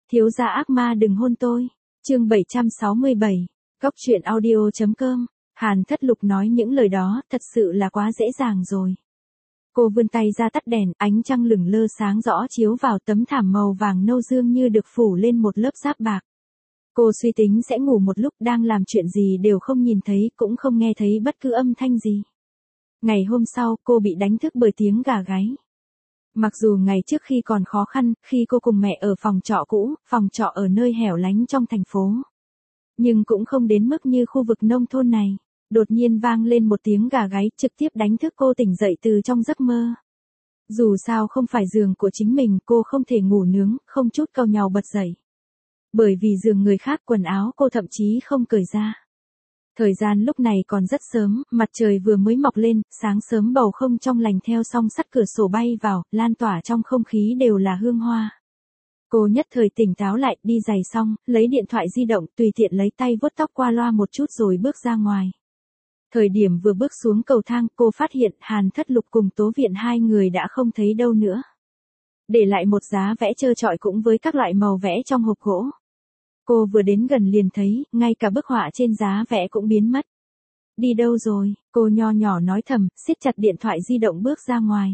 Thiếu gia ác ma đừng hôn tôi. Chương 767. Góc truyện audio.com. Hàn Thất Lục nói những lời đó thật sự là quá dễ dàng rồi. Cô vươn tay ra tắt đèn, ánh trăng lửng lơ sáng rõ chiếu vào tấm thảm màu vàng nâu dương như được phủ lên một lớp giáp bạc. Cô suy tính sẽ ngủ một lúc, đang làm chuyện gì đều không nhìn thấy, cũng không nghe thấy bất cứ âm thanh gì. Ngày hôm sau, cô bị đánh thức bởi tiếng gà gáy. Mặc dù ngày trước khi còn khó khăn, khi cô cùng mẹ ở phòng trọ cũ, phòng trọ ở nơi hẻo lánh trong thành phố, nhưng cũng không đến mức như khu vực nông thôn này. Đột nhiên vang lên một tiếng gà gáy, trực tiếp đánh thức cô tỉnh dậy từ trong giấc mơ. Dù sao không phải giường của chính mình, cô không thể ngủ nướng, không chút cau nhàu bật dậy. Bởi vì giường người khác, quần áo cô thậm chí không cởi ra. Thời gian lúc này còn rất sớm, mặt trời vừa mới mọc lên, sáng sớm bầu không trong lành theo song sắt cửa sổ bay vào, lan tỏa trong không khí đều là hương hoa. Cô nhất thời tỉnh táo lại, đi giày xong, lấy điện thoại di động, tùy tiện lấy tay vuốt tóc qua loa một chút rồi bước ra ngoài. Thời điểm vừa bước xuống cầu thang, cô phát hiện Hàn Thất Lục cùng Tố Viện hai người đã không thấy đâu nữa. Để lại một giá vẽ trơ trọi cũng với các loại màu vẽ trong hộp gỗ. Cô vừa đến gần liền thấy, ngay cả bức họa trên giá vẽ cũng biến mất. Đi đâu rồi, cô nho nhỏ nói thầm, siết chặt điện thoại di động bước ra ngoài.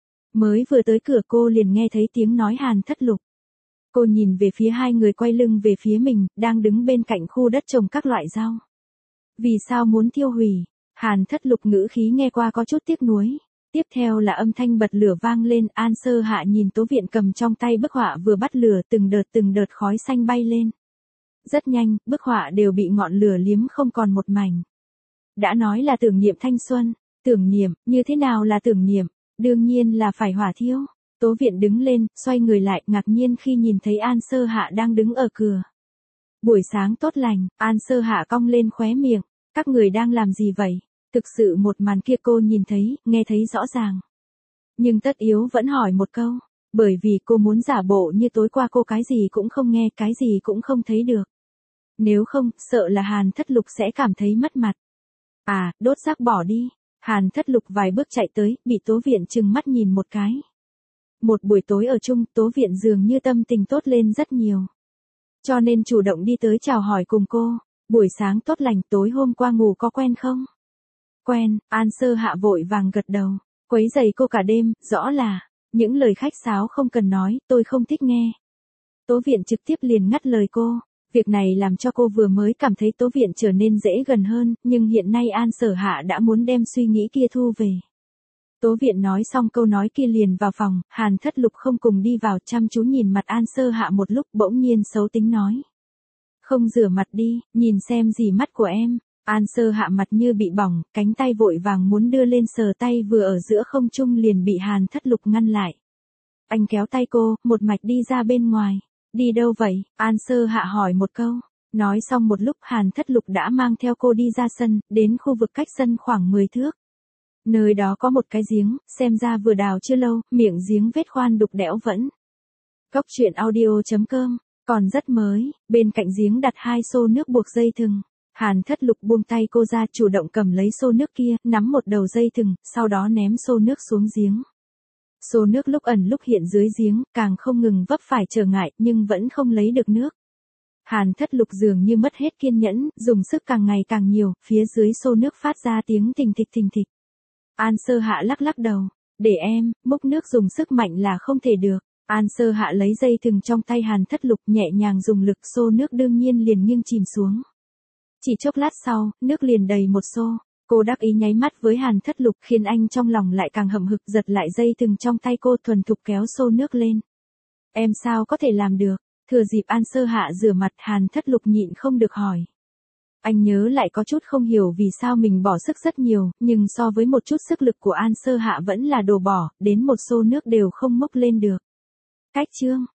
Mới vừa tới cửa cô liền nghe thấy tiếng nói Hàn Thất Lục. Cô nhìn về phía hai người quay lưng về phía mình, đang đứng bên cạnh khu đất trồng các loại rau. Vì sao muốn tiêu hủy? Hàn Thất Lục ngữ khí nghe qua có chút tiếc nuối. Tiếp theo là âm thanh bật lửa vang lên, An Sơ Hạ nhìn Tố Viện cầm trong tay bức họa vừa bắt lửa, từng đợt khói xanh bay lên. Rất nhanh, bức họa đều bị ngọn lửa liếm không còn một mảnh. Đã nói là tưởng niệm thanh xuân, tưởng niệm, như thế nào là tưởng niệm? Đương nhiên là phải hỏa thiêu. Tố Viện đứng lên, xoay người lại, ngạc nhiên khi nhìn thấy An Sơ Hạ đang đứng ở cửa. Buổi sáng tốt lành, An Sơ Hạ cong lên khóe miệng. Các người đang làm gì vậy? Thực sự một màn kia cô nhìn thấy, nghe thấy rõ ràng. Nhưng tất yếu vẫn hỏi một câu, bởi vì cô muốn giả bộ như tối qua cô cái gì cũng không nghe, cái gì cũng không thấy được. Nếu không, sợ là Hàn Thất Lục sẽ cảm thấy mất mặt. À, đốt rác bỏ đi. Hàn Thất Lục vài bước chạy tới, bị Tố Viện trừng mắt nhìn một cái. Một buổi tối ở chung, Tố Viện dường như tâm tình tốt lên rất nhiều. Cho nên chủ động đi tới chào hỏi cùng cô. Buổi sáng tốt lành, tối hôm qua ngủ có quen không? Quen, An Sơ Hạ vội vàng gật đầu. Quấy giày cô cả đêm, rõ là, những lời khách sáo không cần nói, tôi không thích nghe. Tố Viện trực tiếp liền ngắt lời cô. Việc này làm cho cô vừa mới cảm thấy Tố Viện trở nên dễ gần hơn, nhưng hiện nay An Sở Hạ đã muốn đem suy nghĩ kia thu về. Tố Viện nói xong câu nói kia liền vào phòng, Hàn Thất Lục không cùng đi vào, chăm chú nhìn mặt An Sơ Hạ một lúc, bỗng nhiên xấu tính nói. Không rửa mặt đi, nhìn xem gì mắt của em. An Sơ Hạ mặt như bị bỏng, cánh tay vội vàng muốn đưa lên sờ tay vừa ở giữa không trung liền bị Hàn Thất Lục ngăn lại. Anh kéo tay cô, một mạch đi ra bên ngoài. Đi đâu vậy? An Sơ Hạ hỏi một câu. Nói xong một lúc Hàn Thất Lục đã mang theo cô đi ra sân, đến khu vực cách sân khoảng 10 thước. Nơi đó có một cái giếng, xem ra vừa đào chưa lâu, miệng giếng vết khoan đục đẽo vẫn. Góc truyện audio.com. Còn rất mới, bên cạnh giếng đặt 2 xô nước buộc dây thừng. Hàn Thất Lục buông tay cô ra, chủ động cầm lấy xô nước kia, nắm một đầu dây thừng, sau đó ném xô nước xuống giếng. Xô nước lúc ẩn lúc hiện dưới giếng, càng không ngừng vấp phải trở ngại, nhưng vẫn không lấy được nước. Hàn Thất Lục dường như mất hết kiên nhẫn, dùng sức càng ngày càng nhiều, phía dưới xô nước phát ra tiếng thình thịch. An Sơ Hạ lắc lắc đầu, để em, múc nước dùng sức mạnh là không thể được. An Sơ Hạ lấy dây thừng trong tay Hàn Thất Lục, nhẹ nhàng dùng lực, xô nước đương nhiên liền nghiêng chìm xuống. Chỉ chốc lát sau, nước liền đầy một xô. Cô đắc ý nháy mắt với Hàn Thất Lục, khiến anh trong lòng lại càng hậm hực, giật lại dây thừng trong tay cô, thuần thục kéo xô nước lên. Em sao có thể làm được? Thừa dịp An Sơ Hạ rửa mặt, Hàn Thất Lục nhịn không được hỏi. Anh nhớ lại có chút không hiểu vì sao mình bỏ sức rất nhiều, nhưng so với một chút sức lực của An Sơ Hạ vẫn là đồ bỏ, đến một xô nước đều không múc lên được. Cách chương.